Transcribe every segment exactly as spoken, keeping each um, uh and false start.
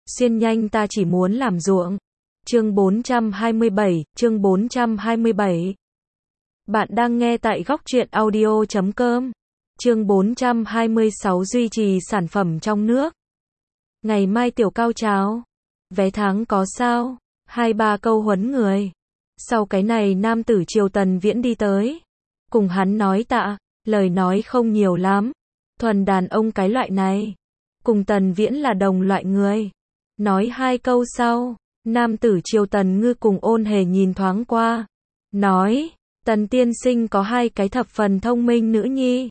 Xuyên nhanh ta chỉ muốn làm ruộng. Chương bốn trăm hai mươi bảy, chương bốn trăm hai mươi bảy. Bạn đang nghe tại góc truyện audio chấm com. Chương bốn trăm hai mươi sáu duy trì sản phẩm trong nước. Ngày mai tiểu cao trào. Vé tháng có sao? Hai ba câu huấn người. Sau cái này nam tử Triều Tần Viễn đi tới. Cùng hắn nói tạ, lời nói không nhiều lắm. Thuần đàn ông cái loại này. Cùng Tần Viễn là đồng loại người. Nói hai câu sau, nam tử Triều Tần Ngư cùng Ôn Hề nhìn thoáng qua. Nói, Tần tiên sinh có hai cái thập phần thông minh nữ nhi.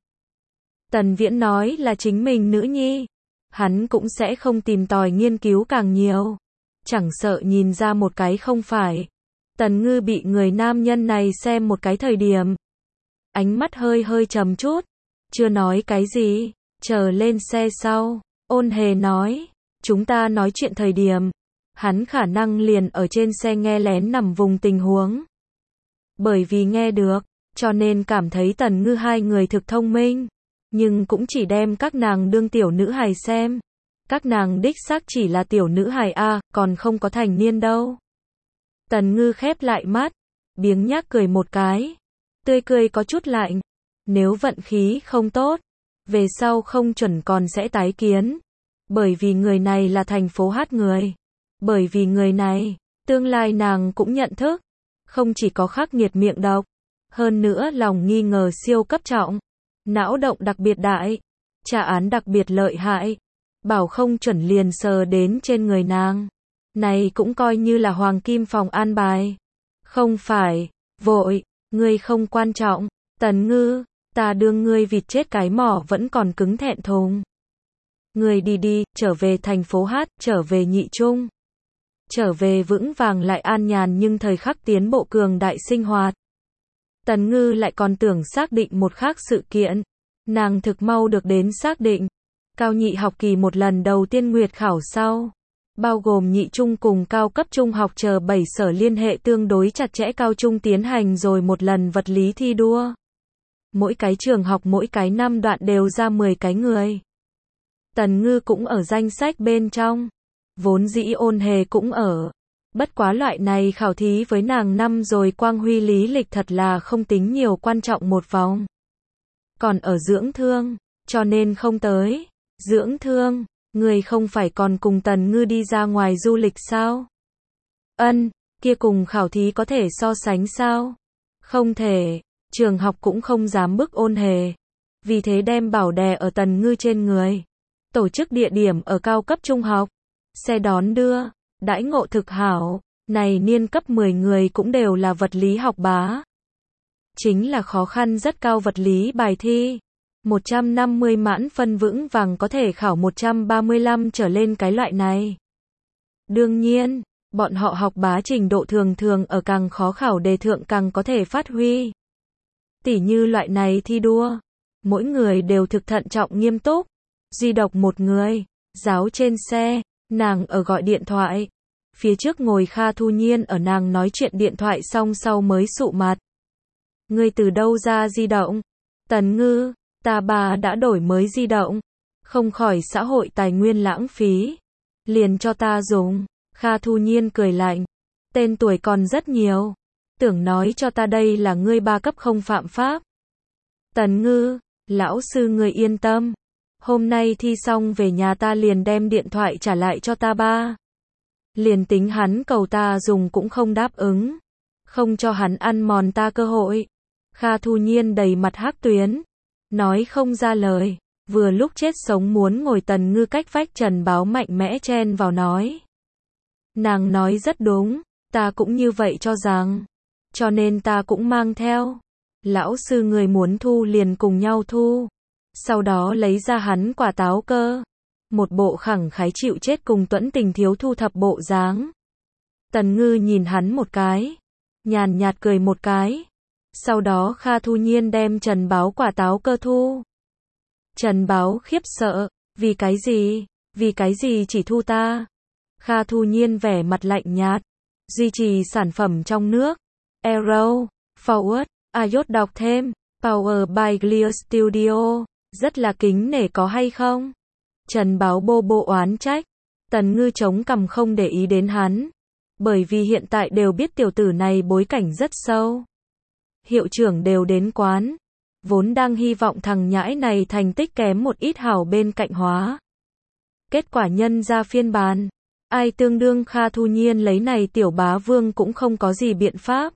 Tần Viễn nói là chính mình nữ nhi. Hắn cũng sẽ không tìm tòi nghiên cứu càng nhiều. Chẳng sợ nhìn ra một cái không phải. Tần Ngư bị người nam nhân này xem một cái thời điểm. Ánh mắt hơi hơi trầm chút. Chưa nói cái gì, chờ lên xe sau. Ôn Hề nói, chúng ta nói chuyện thời điểm. Hắn khả năng liền ở trên xe nghe lén nằm vùng tình huống. Bởi vì nghe được, cho nên cảm thấy Tần Ngư hai người thực thông minh. Nhưng cũng chỉ đem các nàng đương tiểu nữ hài xem. Các nàng đích xác chỉ là tiểu nữ hài a, còn không có thành niên đâu. Tần Ngư khép lại mắt, biếng nhác cười một cái. Tươi cười có chút lạnh. Nếu vận khí không tốt, về sau không chuẩn còn sẽ tái kiến. Bởi vì người này là thành phố hát người. Bởi vì người này, tương lai nàng cũng nhận thức. Không chỉ có khắc nghiệt miệng độc, hơn nữa lòng nghi ngờ siêu cấp trọng. Não động đặc biệt đại, trả án đặc biệt lợi hại. Bảo không chuẩn liền sờ đến trên người nàng. Này cũng coi như là hoàng kim phòng an bài. Không phải, vội, ngươi không quan trọng. Tần Ngư, ta đương ngươi vịt chết cái mỏ vẫn còn cứng thẹn thùng. Ngươi đi đi, trở về thành phố hát, trở về nhị trung. Trở về vững vàng lại an nhàn nhưng thời khắc tiến bộ cường đại sinh hoạt. Tần Ngư lại còn tưởng xác định một khác sự kiện. Nàng thực mau được đến xác định. Cao nhị học kỳ một lần đầu tiên nguyệt khảo sau. Bao gồm nhị trung cùng cao cấp trung học chờ bảy sở liên hệ tương đối chặt chẽ cao trung tiến hành rồi một lần vật lý thi đua. Mỗi cái trường học mỗi cái năm đoạn đều ra mười cái người. Tần Ngư cũng ở danh sách bên trong. Vốn dĩ Ôn Hề cũng ở. Bất quá loại này khảo thí với nàng năm rồi quang huy lý lịch thật là không tính nhiều quan trọng một vòng. Còn ở dưỡng thương, cho nên không tới. Dưỡng thương, người không phải còn cùng Tần Ngư đi ra ngoài du lịch sao? Ân, kia cùng khảo thí có thể so sánh sao? Không thể, trường học cũng không dám bức Ôn Hề. Vì thế đem bảo đè ở Tần Ngư trên người. Tổ chức địa điểm ở cao cấp trung học. Xe đón đưa, đãi ngộ thực hảo. Này niên cấp mười người cũng đều là vật lý học bá. Chính là khó khăn rất cao vật lý bài thi. một trăm năm mươi mãn phân vững vàng có thể khảo một trăm ba mươi lăm trở lên cái loại này. Đương nhiên, bọn họ học bá trình độ thường thường ở càng khó khảo đề thượng càng có thể phát huy. Tỉ như loại này thi đua. Mỗi người đều thực thận trọng nghiêm túc. Duy độc một người, giáo trên xe, nàng ở gọi điện thoại. Phía trước ngồi Kha Thu Nhiên ở nàng nói chuyện điện thoại xong sau mới sụ mặt. Ngươi từ đâu ra di động? Tần Ngư, ta bà đã đổi mới di động. Không khỏi xã hội tài nguyên lãng phí. Liền cho ta dùng. Kha Thu Nhiên cười lạnh. Tên tuổi còn rất nhiều. Tưởng nói cho ta đây là ngươi ba cấp không phạm pháp. Tần Ngư, lão sư ngươi yên tâm. Hôm nay thi xong về nhà ta liền đem điện thoại trả lại cho ta ba. Liền tính hắn cầu ta dùng cũng không đáp ứng. Không cho hắn ăn mòn ta cơ hội. Kha Thu Nhiên đầy mặt hắc tuyến. Nói không ra lời. Vừa lúc chết sống muốn ngồi Tần Ngư cách vách Trần Báo mạnh mẽ chen vào nói. Nàng nói rất đúng. Ta cũng như vậy cho rằng. Cho nên ta cũng mang theo. Lão sư người muốn thu liền cùng nhau thu. Sau đó lấy ra hắn quả táo cơ. Một bộ khẳng khái chịu chết cùng Tuẫn Tình thiếu thu thập bộ dáng. Tần Ngư nhìn hắn một cái. Nhàn nhạt cười một cái. Sau đó Kha Thu Nhiên đem Trần Báo quả táo cơ thu. Trần Báo khiếp sợ. Vì cái gì? Vì cái gì chỉ thu ta? Kha Thu Nhiên vẻ mặt lạnh nhạt. Duy trì sản phẩm trong nước. Arrow, Forward, iốt đọc thêm. Power by Clear Studio. Rất là kính nể có hay không? Trần Báo bô bô oán trách. Tần Ngư chống cằm không để ý đến hắn, bởi vì hiện tại đều biết tiểu tử này bối cảnh rất sâu. Hiệu trưởng đều đến quán, vốn đang hy vọng thằng nhãi này thành tích kém một ít hảo bên cạnh hóa. Kết quả nhân ra phiên bản, ai tương đương Kha Thu Nhiên lấy này tiểu bá vương cũng không có gì biện pháp.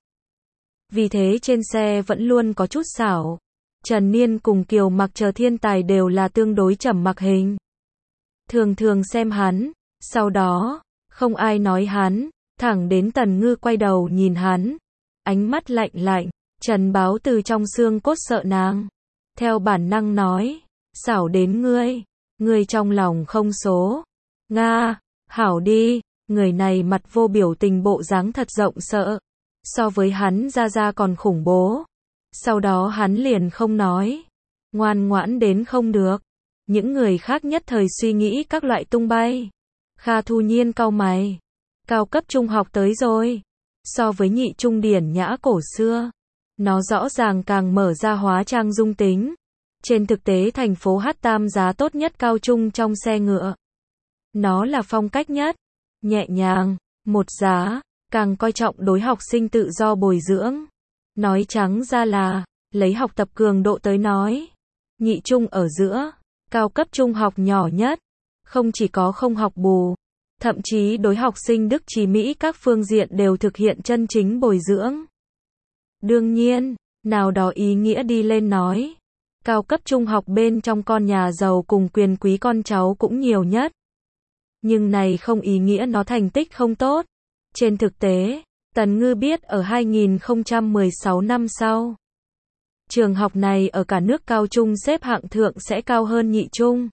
Vì thế trên xe vẫn luôn có chút xảo. Trần Niên cùng Kiều Mặc chờ thiên tài đều là tương đối trầm mặc hình. Thường thường xem hắn, sau đó, không ai nói hắn, thẳng đến Tần Ngư quay đầu nhìn hắn. Ánh mắt lạnh lạnh, Trần Báo từ trong xương cốt sợ nàng. Theo bản năng nói, xảo đến ngươi, ngươi trong lòng không số. Nga, hảo đi, người này mặt vô biểu tình bộ dáng thật rộng sợ. So với hắn ra ra còn khủng bố. Sau đó hắn liền không nói. Ngoan ngoãn đến không được. Những người khác nhất thời suy nghĩ các loại tung bay. Kha Thu Nhiên cau mày. Cao cấp trung học tới rồi. So với nhị trung điển nhã cổ xưa, nó rõ ràng càng mở ra hóa trang dung tính. Trên thực tế thành phố hát tam giá tốt nhất cao trung trong xe ngựa. Nó là phong cách nhất. Nhẹ nhàng, một giá, càng coi trọng đối học sinh tự do bồi dưỡng. Nói trắng ra là, lấy học tập cường độ tới nói. Nhị trung ở giữa, cao cấp trung học nhỏ nhất. Không chỉ có không học bù, thậm chí đối học sinh Đức Trí Mỹ các phương diện đều thực hiện chân chính bồi dưỡng. Đương nhiên, nào đó ý nghĩa đi lên nói. Cao cấp trung học bên trong con nhà giàu cùng quyền quý con cháu cũng nhiều nhất. Nhưng này không ý nghĩa nó thành tích không tốt. Trên thực tế, Tần Ngư biết ở hai nghìn không trăm mười sáu năm sau, trường học này ở cả nước cao trung xếp hạng thượng sẽ cao hơn nhị trung.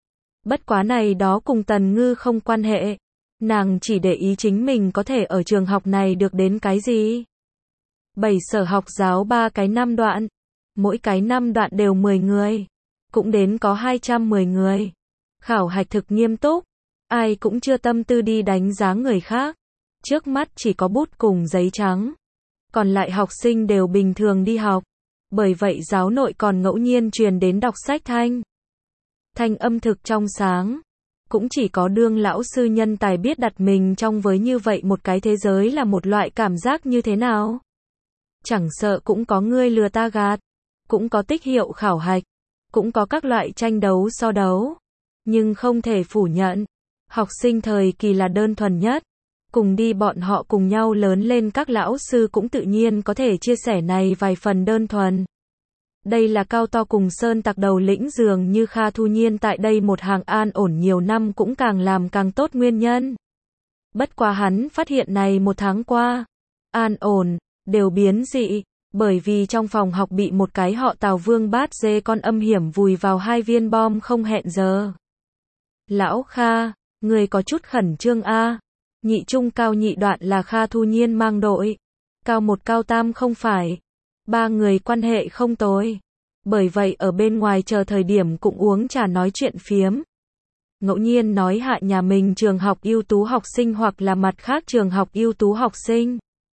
Bất quá này đó cùng Tần Ngư không quan hệ. Nàng chỉ để ý chính mình có thể ở trường học này được đến cái gì. Bảy sở học giáo ba cái năm đoạn. Mỗi cái năm đoạn đều mười người. Cũng đến có hai trăm mười người. Khảo hạch thực nghiêm túc. Ai cũng chưa tâm tư đi đánh giá người khác. Trước mắt chỉ có bút cùng giấy trắng. Còn lại học sinh đều bình thường đi học. Bởi vậy giáo nội còn ngẫu nhiên truyền đến đọc sách thanh. Thanh âm thực trong sáng. Cũng chỉ có đương lão sư nhân tài biết đặt mình trong với như vậy một cái thế giới là một loại cảm giác như thế nào. Chẳng sợ cũng có ngươi lừa ta gạt. Cũng có tích hiệu khảo hạch. Cũng có các loại tranh đấu so đấu. Nhưng không thể phủ nhận. Học sinh thời kỳ là đơn thuần nhất. Cùng đi bọn họ cùng nhau lớn lên các lão sư cũng tự nhiên có thể chia sẻ này vài phần đơn thuần. Đây là cao to cùng sơn tặc đầu lĩnh dường như Kha Thu Nhiên tại đây một hàng an ổn nhiều năm cũng càng làm càng tốt nguyên nhân. Bất quá hắn phát hiện này một tháng qua, an ổn, đều biến dị, bởi vì trong phòng học bị một cái họ Tào Vương bát dê con âm hiểm vùi vào hai viên bom không hẹn giờ. Lão Kha, người có chút khẩn trương a. Nhị trung cao nhị đoạn là Kha Thu Nhiên mang đội. Cao một cao tam không phải. Ba người quan hệ không tồi. Bởi vậy ở bên ngoài chờ thời điểm cũng uống trà nói chuyện phiếm. Ngẫu nhiên nói hạ nhà mình trường học ưu tú học sinh hoặc là mặt khác trường học ưu tú học sinh.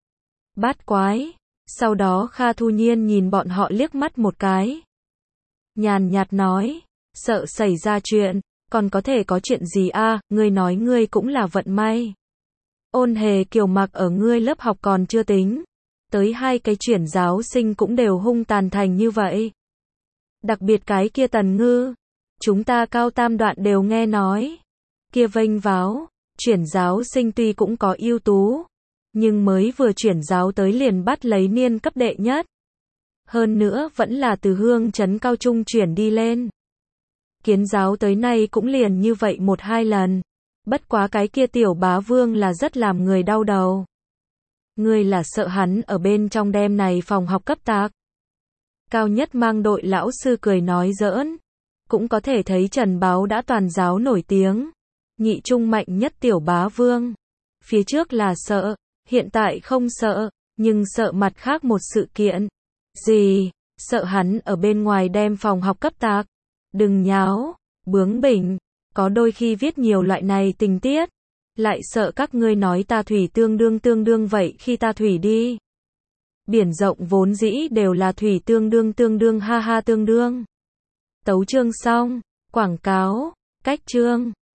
Bát quái. Sau đó Kha Thu Nhiên nhìn bọn họ liếc mắt một cái. Nhàn nhạt nói. Sợ xảy ra chuyện. Còn có thể có chuyện gì a? Ngươi nói ngươi cũng là vận may. Ôn Hề Kiều Mặc ở ngươi lớp học còn chưa tính. Tới hai cái chuyển giáo sinh cũng đều hung tàn thành như vậy. Đặc biệt cái kia Tần Ngư. Chúng ta cao tam đoạn đều nghe nói. Kia vênh váo. Chuyển giáo sinh tuy cũng có ưu tú. Nhưng mới vừa chuyển giáo tới liền bắt lấy niên cấp đệ nhất. Hơn nữa vẫn là từ Hương Trấn cao trung chuyển đi lên. Kiến giáo tới nay cũng liền như vậy một hai lần. Bất quá cái kia tiểu bá vương là rất làm người đau đầu. Ngươi là sợ hắn ở bên trong đêm này phòng học cấp tạc. Cao nhất mang đội lão sư cười nói giỡn. Cũng có thể thấy Trần Báo đã toàn giáo nổi tiếng. Nhị trung mạnh nhất tiểu bá vương. Phía trước là sợ, hiện tại không sợ, nhưng sợ mặt khác một sự kiện. Gì? Sợ hắn ở bên ngoài đem phòng học cấp tạc. Đừng nháo, bướng bỉnh. Có đôi khi viết nhiều loại này tình tiết. Lại sợ các ngươi nói ta thủy tương đương tương đương vậy khi ta thủy đi. Biển rộng vốn dĩ đều là thủy tương đương tương đương ha ha tương đương. Tấu chương xong, quảng cáo, cách chương.